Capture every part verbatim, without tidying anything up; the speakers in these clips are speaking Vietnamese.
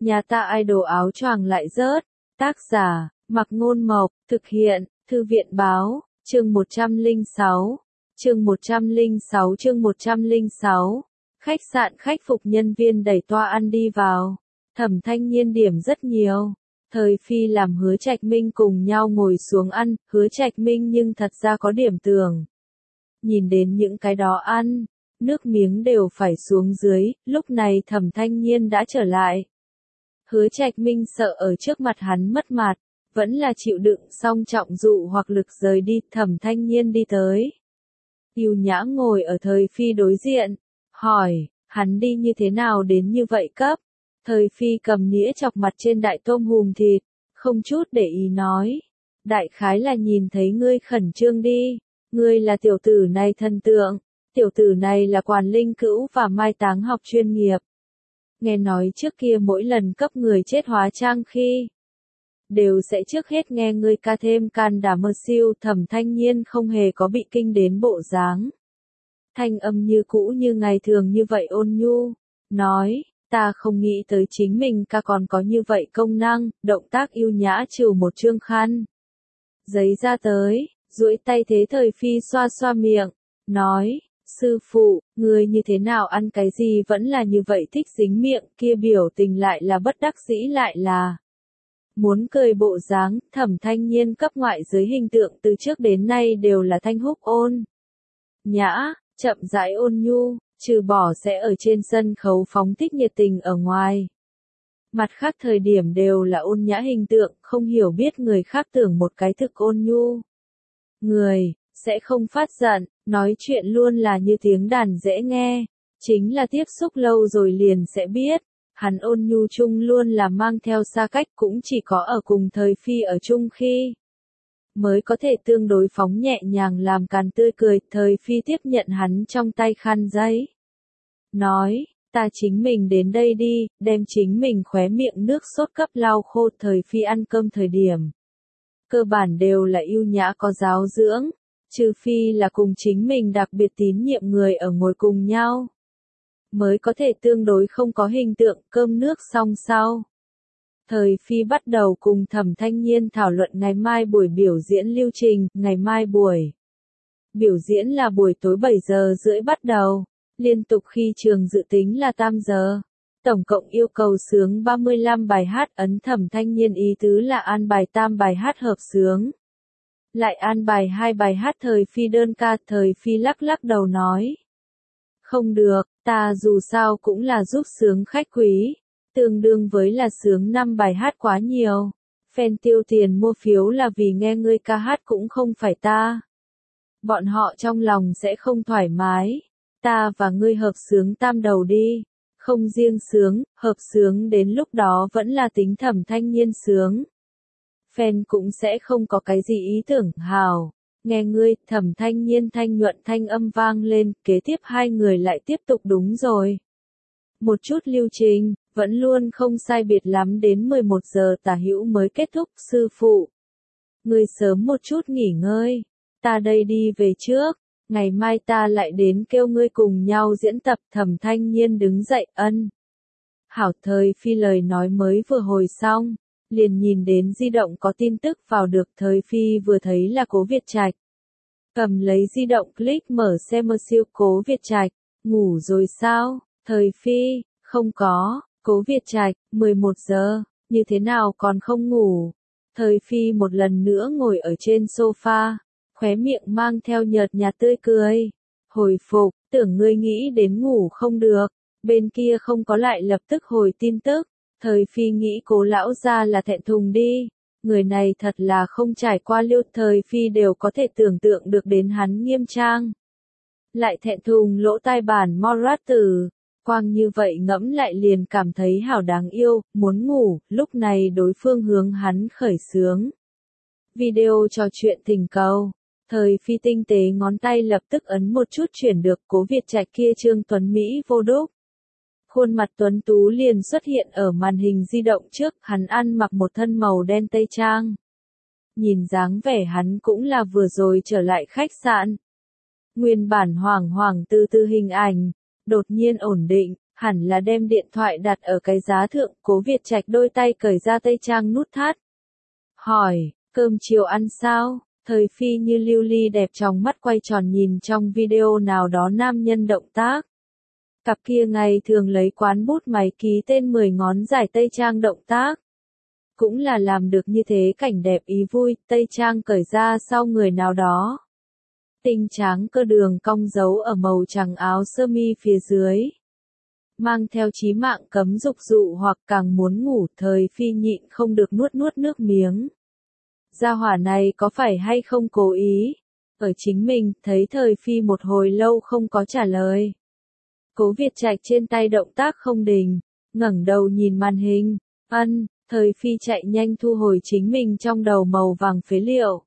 Nhà ta idol áo choàng lại rớt. Tác giả, Mặc Ngôn Mộc, thực hiện, Thư viện Báo, chương một trăm lẻ sáu. Chương một trăm lẻ sáu chương một trăm lẻ sáu. Khách sạn khách phục nhân viên đẩy toa ăn đi vào. Thẩm Thanh Nhiên điểm rất nhiều. Thời Phi làm Hứa Trạch Minh cùng nhau ngồi xuống ăn, Hứa Trạch Minh nhưng thật ra có điểm tưởng. Nhìn đến những cái đó ăn, nước miếng đều phải xuống dưới, lúc này Thẩm Thanh Nhiên đã trở lại. Hứa Trạch Minh sợ ở trước mặt hắn mất mặt, vẫn là chịu đựng xong trọng dụ hoặc lực rời đi, Thẩm Thanh Nhiên đi tới. Yêu nhã ngồi ở Thời Phi đối diện, hỏi, hắn đi như thế nào đến như vậy cấp? Thời Phi cầm nĩa chọc mặt trên đại tôm hùm thịt, không chút để ý nói. Đại khái là nhìn thấy ngươi khẩn trương đi, ngươi là tiểu tử này thần tượng, tiểu tử này là quản linh cữu và mai táng học chuyên nghiệp. Nghe nói trước kia mỗi lần cấp người chết hóa trang khi, đều sẽ trước hết nghe ngươi ca thêm can đảm mơ siêu. Thẩm Thanh Nhiên không hề có bị kinh đến bộ dáng. Thanh âm như cũ như ngày thường như vậy ôn nhu, nói, ta không nghĩ tới chính mình ca còn có như vậy công năng, động tác yêu nhã trừ một trương khăn. Giấy ra tới, duỗi tay thế Thời Phi xoa xoa miệng, nói, sư phụ, người như thế nào ăn cái gì vẫn là như vậy thích dính miệng, kia biểu tình lại là bất đắc dĩ lại là muốn cười bộ dáng. Thẩm Thanh Nhiên cấp ngoại giới hình tượng từ trước đến nay đều là thanh húc ôn nhã, chậm rãi ôn nhu, trừ bỏ sẽ ở trên sân khấu phóng thích nhiệt tình ở ngoài. Mặt khác thời điểm đều là ôn nhã hình tượng, không hiểu biết người khác tưởng một cái thực ôn nhu. Người, sẽ không phát giận, nói chuyện luôn là như tiếng đàn dễ nghe, chính là tiếp xúc lâu rồi liền sẽ biết. Hắn ôn nhu chung luôn là mang theo xa cách, cũng chỉ có ở cùng Thời Phi ở chung khi mới có thể tương đối phóng nhẹ nhàng làm càn tươi cười. Thời Phi tiếp nhận hắn trong tay khăn giấy, nói, ta chính mình đến đây đi, đem chính mình khóe miệng nước sốt cấp lau khô. Thời Phi ăn cơm thời điểm, cơ bản đều là yêu nhã có giáo dưỡng, trừ phi là cùng chính mình đặc biệt tín nhiệm người ở ngồi cùng nhau, mới có thể tương đối không có hình tượng. Cơm nước xong sau, Thời Phi bắt đầu cùng Thẩm Thanh Nhiên thảo luận ngày mai buổi biểu diễn lưu trình. Ngày mai buổi biểu diễn là buổi tối bảy giờ rưỡi bắt đầu, liên tục khi trường dự tính là tám giờ. Tổng cộng yêu cầu sướng ba mươi lăm bài hát, ấn Thẩm Thanh Nhiên ý tứ là an bài tam bài hát hợp sướng, lại an bài hai bài hát Thời Phi đơn ca. Thời Phi lắc lắc đầu nói, không được, ta dù sao cũng là giúp sướng khách quý, tương đương với là sướng năm bài hát quá nhiều. Fan tiêu tiền mua phiếu là vì nghe ngươi ca hát cũng không phải ta. Bọn họ trong lòng sẽ không thoải mái. Ta và ngươi hợp sướng tam đầu đi. Không riêng sướng, hợp sướng đến lúc đó vẫn là tính Thẩm Thanh Nhiên sướng. Fan cũng sẽ không có cái gì ý tưởng hào. Nghe ngươi. Thẩm Thanh Nhiên thanh nhuận thanh âm vang lên, kế tiếp hai người lại tiếp tục đúng rồi. Một chút lưu trình, vẫn luôn không sai biệt lắm đến mười một giờ tả hữu mới kết thúc. Sư phụ, ngươi sớm một chút nghỉ ngơi, ta đây đi về trước, ngày mai ta lại đến kêu ngươi cùng nhau diễn tập. Thẩm Thanh Nhiên đứng dậy, ân. Hảo. Thời Phi lời nói mới vừa hồi xong, liền nhìn đến di động có tin tức vào được. Thời Phi vừa thấy là Cố Việt Trạch, cầm lấy di động click mở xem mơ siêu. Cố Việt Trạch, ngủ rồi sao? Thời Phi, không có. Cố Việt Trạch, mười một giờ, như thế nào còn không ngủ? Thời Phi một lần nữa ngồi ở trên sofa, khóe miệng mang theo nhợt nhạt tươi cười. Hồi phục, tưởng ngươi nghĩ đến ngủ không được, bên kia không có lại lập tức hồi tin tức. Thời Phi nghĩ Cố lão gia là thẹn thùng đi, người này thật là không trải qua lưu. Thời Phi đều có thể tưởng tượng được đến hắn nghiêm trang, lại thẹn thùng lỗ tai bản Morat tử. Quang như vậy ngẫm lại liền cảm thấy hảo đáng yêu, muốn ngủ. Lúc này đối phương hướng hắn khởi xướng video trò chuyện tình cầu. Thời Phi tinh tế ngón tay lập tức ấn một chút chuyển được. Cố Việt Trạch kia trương tuấn Mỹ vô đúc, khuôn mặt tuấn tú liền xuất hiện ở màn hình di động trước. Hắn ăn mặc một thân màu đen tây trang, nhìn dáng vẻ hắn cũng là vừa rồi trở lại khách sạn. Nguyên bản hoảng hoảng từ từ hình ảnh đột nhiên ổn định, Hẳn là đem điện thoại đặt ở cái giá thượng, Cố Việt Trạch đôi tay cởi ra tây trang nút thắt. Hỏi, cơm chiều ăn sao? Thời Phi như lưu ly đẹp trong mắt quay tròn nhìn trong video nào đó nam nhân động tác. Cặp kia ngày thường lấy quán bút máy ký tên mười ngón giải tây trang động tác. Cũng là làm được như thế cảnh đẹp ý vui, tây trang cởi ra sau người nào đó. Tinh tráng cơ đường cong dấu ở màu trắng áo sơ mi phía dưới. Mang theo chí mạng cấm dục dụ hoặc càng muốn ngủ, Thời Phi nhịn không được nuốt nuốt nước miếng. Gia hỏa này có phải hay không cố ý? Ở chính mình, thấy Thời Phi một hồi lâu không có trả lời. Cố Việt Trạch trên tay động tác không đình, ngẩng đầu nhìn màn hình, ân, Thời Phi chạy nhanh thu hồi chính mình trong đầu màu vàng phế liệu.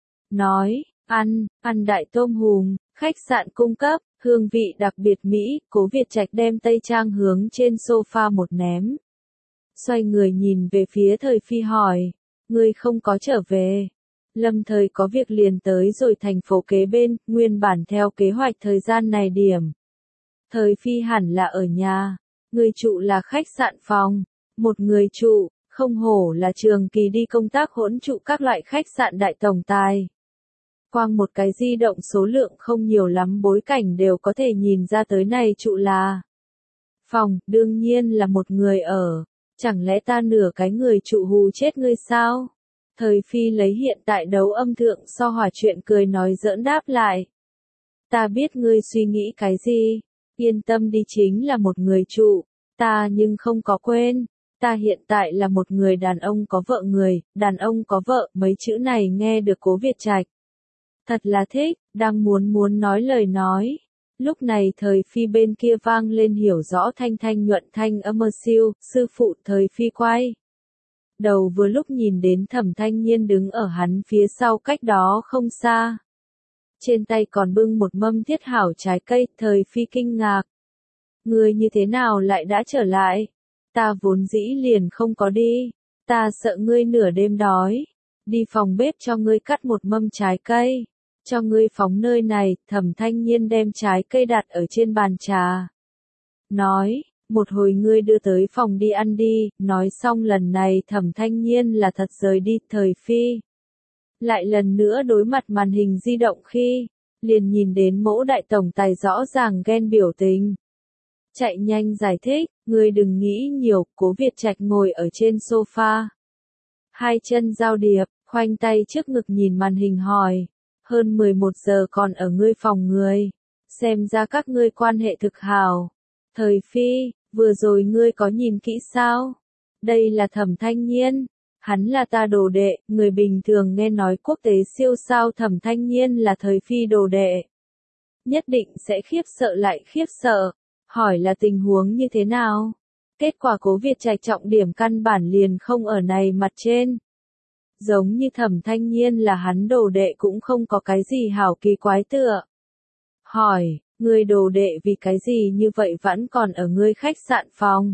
Nói, ăn, ăn đại tôm hùm, khách sạn cung cấp, hương vị đặc biệt Mỹ, Cố Việt Trạch đem tây trang hướng trên sofa một ném. Xoay người nhìn về phía Thời Phi hỏi, ngươi không có trở về. Lâm Thời có việc liền tới rồi thành phố kế bên, nguyên bản theo kế hoạch thời gian này điểm. Thời Phi hẳn là ở nhà, người trụ là khách sạn phòng, một người trụ, không hổ là trường kỳ đi công tác hỗn trụ các loại khách sạn đại tổng tài. Quang một cái di động số lượng không nhiều lắm bối cảnh đều có thể nhìn ra tới này trụ là phòng, đương nhiên là một người ở, chẳng lẽ ta nửa cái người trụ hù chết ngươi sao? Thời Phi lấy hiện tại đấu âm thượng so hỏa chuyện cười nói giỡn đáp lại. Ta biết ngươi suy nghĩ cái gì, yên tâm đi chính là một người trụ, ta nhưng không có quên. Ta hiện tại là một người đàn ông có vợ người, đàn ông có vợ, mấy chữ này nghe được Cố Việt Trạch. Thật là thích, đang muốn muốn nói lời nói. Lúc này Thời Phi bên kia vang lên hiểu rõ thanh thanh nhuận thanh âm siêu, sư phụ Thời Phi quay. Đầu vừa lúc nhìn đến Thẩm Thanh Nhiên đứng ở hắn phía sau cách đó không xa. Trên tay còn bưng một mâm thiết hảo trái cây, Thời Phi kinh ngạc. Ngươi như thế nào lại đã trở lại? Ta vốn dĩ liền không có đi, ta sợ ngươi nửa đêm đói, đi phòng bếp cho ngươi cắt một mâm trái cây, cho ngươi phóng nơi này. Thẩm Thanh Nhiên đem trái cây đặt ở trên bàn trà. Nói, một hồi ngươi đưa tới phòng đi ăn đi, nói xong lần này Thẩm Thanh Nhiên là thật rời đi. Thời Phi lại lần nữa đối mặt màn hình di động khi, liền nhìn đến mẫu đại tổng tài rõ ràng ghen biểu tình. Chạy nhanh giải thích, ngươi đừng nghĩ nhiều. Cố Việt Trạch ngồi ở trên sofa, hai chân giao điệp, khoanh tay trước ngực nhìn màn hình hỏi, hơn mười một giờ còn ở ngươi phòng người, xem ra các ngươi quan hệ thực hảo. Thời Phi, vừa rồi ngươi có nhìn kỹ sao? Đây là Thẩm Thanh Nhiên, hắn là ta đồ đệ, người bình thường nghe nói quốc tế siêu sao Thẩm Thanh Nhiên là Thời Phi đồ đệ, nhất định sẽ khiếp sợ lại khiếp sợ. Hỏi là tình huống như thế nào? Kết quả Cố Việt Trạch trọng điểm căn bản liền không ở này mặt trên. Giống như Thẩm Thanh Nhiên là hắn đồ đệ cũng không có cái gì hảo kỳ quái tựa. Hỏi, ngươi đồ đệ vì cái gì như vậy vẫn còn ở ngươi khách sạn phòng?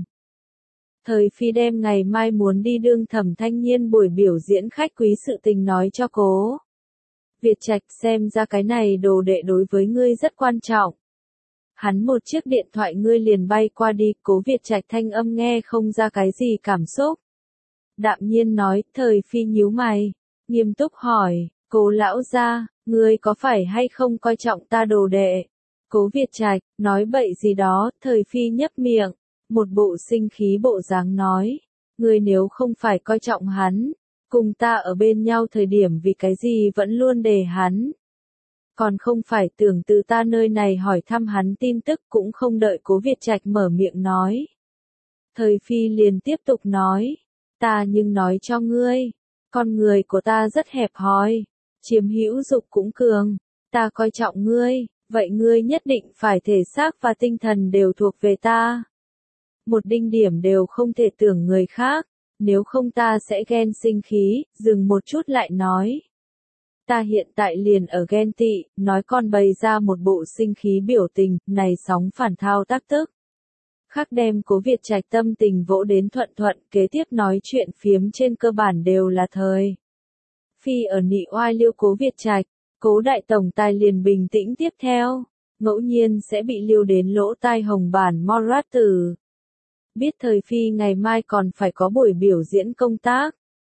Thời Phi đem ngày mai muốn đi đương Thẩm Thanh Nhiên buổi biểu diễn khách quý sự tình nói cho Cố Việt Trạch, xem ra cái này đồ đệ đối với ngươi rất quan trọng. Hắn một chiếc điện thoại ngươi liền bay qua đi. Cố Việt Trạch thanh âm nghe không ra cái gì cảm xúc. Đạm nhiên nói. Thời Phi nhíu mày, nghiêm túc hỏi, Cố lão gia, ngươi có phải hay không coi trọng ta đồ đệ? Cố Việt Trạch, nói bậy gì đó. Thời Phi nhấp miệng, một bộ sinh khí bộ dáng nói, ngươi nếu không phải coi trọng hắn, cùng ta ở bên nhau thời điểm vì cái gì vẫn luôn đề hắn? Còn không phải tưởng từ ta nơi này hỏi thăm hắn tin tức, cũng không đợi Cố Việt Trạch mở miệng nói. Thời Phi liền tiếp tục nói, ta nhưng nói cho ngươi, con người của ta rất hẹp hòi, chiếm hữu dục cũng cường, ta coi trọng ngươi, vậy ngươi nhất định phải thể xác và tinh thần đều thuộc về ta. Một đinh điểm đều không thể tưởng người khác, nếu không ta sẽ ghen sinh khí. Dừng một chút lại nói, ta hiện tại liền ở ghen tị, nói con bày ra một bộ sinh khí biểu tình, này sóng phản thao tác tức. Khắc đem Cố Việt Trạch tâm tình vỗ đến thuận thuận, kế tiếp nói chuyện phiếm trên cơ bản đều là Thời Phi ở nị oai liêu Cố Việt Trạch, Cố đại tổng tài liền bình tĩnh tiếp theo. ngẫu nhiên sẽ bị lưu đến lỗ tai Hồng Bản Morat Tử. Biết thời phi ngày mai còn phải có buổi biểu diễn công tác.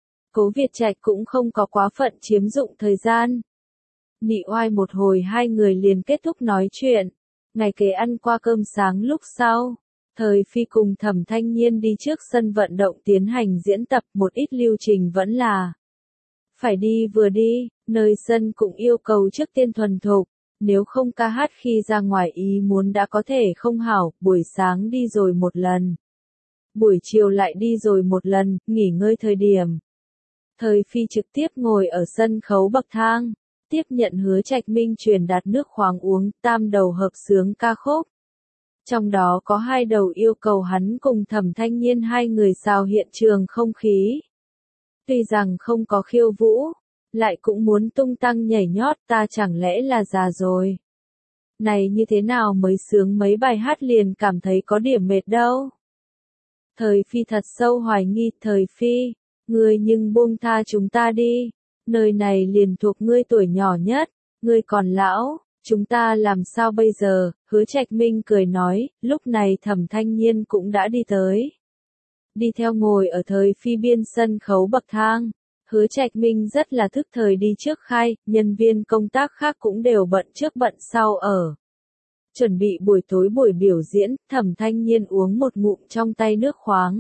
Cố Việt Trạch cũng không có quá phận chiếm dụng thời gian. Nị oai một hồi hai người liền kết thúc nói chuyện. Ngày kế ăn qua cơm sáng lúc sau. Thời phi cùng Thẩm Thanh Nhiên đi trước sân vận động tiến hành diễn tập, một ít lưu trình vẫn là phải đi vừa đi, nơi sân cũng yêu cầu trước tiên thuần thục, nếu không ca hát khi ra ngoài ý muốn đã có thể không hảo, buổi sáng đi rồi một lần. Buổi chiều lại đi rồi một lần, nghỉ ngơi thời điểm. Thời phi trực tiếp ngồi ở sân khấu bậc thang, tiếp nhận Hứa Trạch Minh truyền đạt nước khoáng uống, tam đầu hợp xướng ca khúc. Trong đó có hai đầu yêu cầu hắn cùng Thẩm Thanh Nhiên hai người xào hiện trường không khí. Tuy rằng không có khiêu vũ, lại cũng muốn tung tăng nhảy nhót, ta chẳng lẽ là già rồi. Này như thế nào mới sướng mấy bài hát liền cảm thấy có điểm mệt đâu. Thời phi thật sâu hoài nghi, thời phi, ngươi nhưng buông tha chúng ta đi, nơi này liền thuộc ngươi tuổi nhỏ nhất, ngươi còn lão, chúng ta làm sao bây giờ, Hứa Trạch Minh cười nói, lúc này Thẩm Thanh Nhiên cũng đã đi tới. Đi theo ngồi ở thời phi biên sân khấu bậc thang, Hứa Trạch Minh rất là thức thời đi trước khai, nhân viên công tác khác cũng đều bận trước bận sau ở. Chuẩn bị buổi tối buổi biểu diễn, Thẩm Thanh Nhiên uống một ngụm trong tay nước khoáng.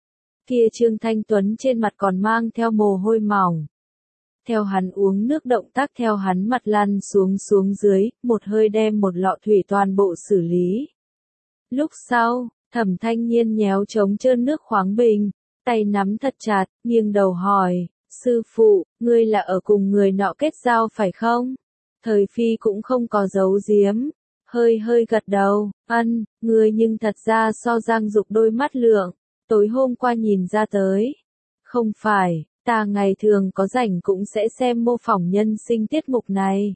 Kia Trương Thanh Tuấn trên mặt còn mang theo mồ hôi mỏng. Theo hắn uống nước động tác theo hắn mặt lăn xuống xuống dưới, một hơi đem một lọ thủy toàn bộ xử lý. Lúc sau, Thẩm Thanh Nhiên nhéo trống trơn nước khoáng bình, tay nắm thật chặt, nghiêng đầu hỏi, sư phụ, ngươi là ở cùng người nọ kết giao phải không? Thời phi cũng không có giấu giếm, hơi hơi gật đầu, ân, ngươi nhưng thật ra so Giang Dục đôi mắt lượng, tối hôm qua nhìn ra tới. Không phải, ta ngày thường có rảnh cũng sẽ xem mô phỏng nhân sinh tiết mục này.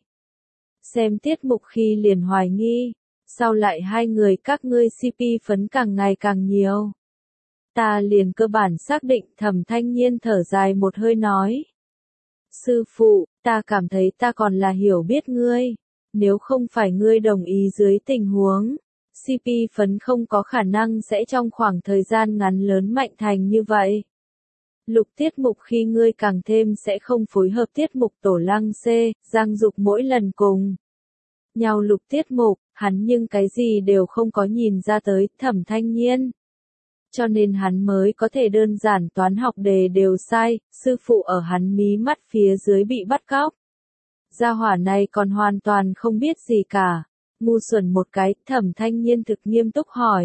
Xem tiết mục khi liền hoài nghi, sau lại hai người các ngươi xê pê phấn càng ngày càng nhiều. Ta liền cơ bản xác định, Thẩm Thanh Nhiên thở dài một hơi nói. Sư phụ, ta cảm thấy ta còn là hiểu biết ngươi, nếu không phải ngươi đồng ý dưới tình huống, xê pê phấn không có khả năng sẽ trong khoảng thời gian ngắn lớn mạnh thành như vậy. Lục tiết mục khi ngươi càng thêm sẽ không phối hợp tiết mục Tổ Lăng C, Giang Dục mỗi lần cùng nhau lục tiết mục, hắn nhưng cái gì đều không có nhìn ra tới, Thẩm Thanh Nhiên. Cho nên hắn mới có thể đơn giản toán học đề đều sai, sư phụ ở hắn mí mắt phía dưới bị bắt cóc. Gia hỏa này còn hoàn toàn không biết gì cả, ngu xuẩn một cái, Thẩm Thanh Nhiên thực nghiêm túc hỏi.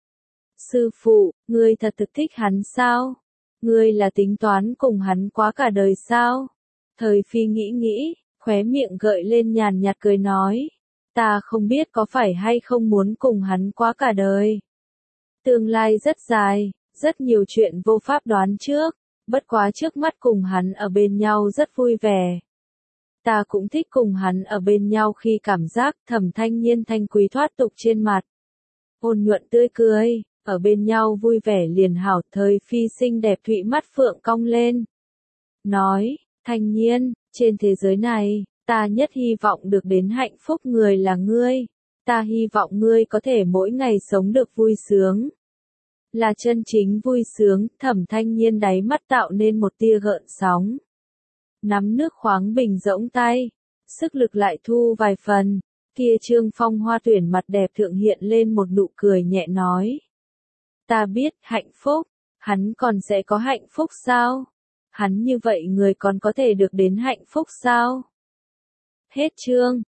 Sư phụ, ngươi thật thực thích hắn sao? Ngươi là tính toán cùng hắn quá cả đời sao? Thời phi nghĩ nghĩ, khóe miệng gợi lên nhàn nhạt cười nói. Ta không biết có phải hay không muốn cùng hắn quá cả đời. Tương lai rất dài, rất nhiều chuyện vô pháp đoán trước, bất quá trước mắt cùng hắn ở bên nhau rất vui vẻ. Ta cũng thích cùng hắn ở bên nhau khi cảm giác, Thẩm Thanh Nhiên thanh quý thoát tục trên mặt. Ôn nhuận tươi cười, ở bên nhau vui vẻ liền hảo, thời phi xinh đẹp thụy mắt phượng cong lên. Nói, Thanh Nhiên, trên thế giới này, ta nhất hy vọng được đến hạnh phúc người là ngươi. Ta hy vọng ngươi có thể mỗi ngày sống được vui sướng. Là chân chính vui sướng, Thẩm Thanh Nhiên đáy mắt tạo nên một tia gợn sóng. Nắm nước khoáng bình rỗng tay, sức lực lại thu vài phần, kia Trương Phong Hoa tuyển mặt đẹp thượng hiện lên một nụ cười nhẹ nói. Ta biết, hạnh phúc, hắn còn sẽ có hạnh phúc sao? Hắn như vậy người còn có thể được đến hạnh phúc sao? Hết chương.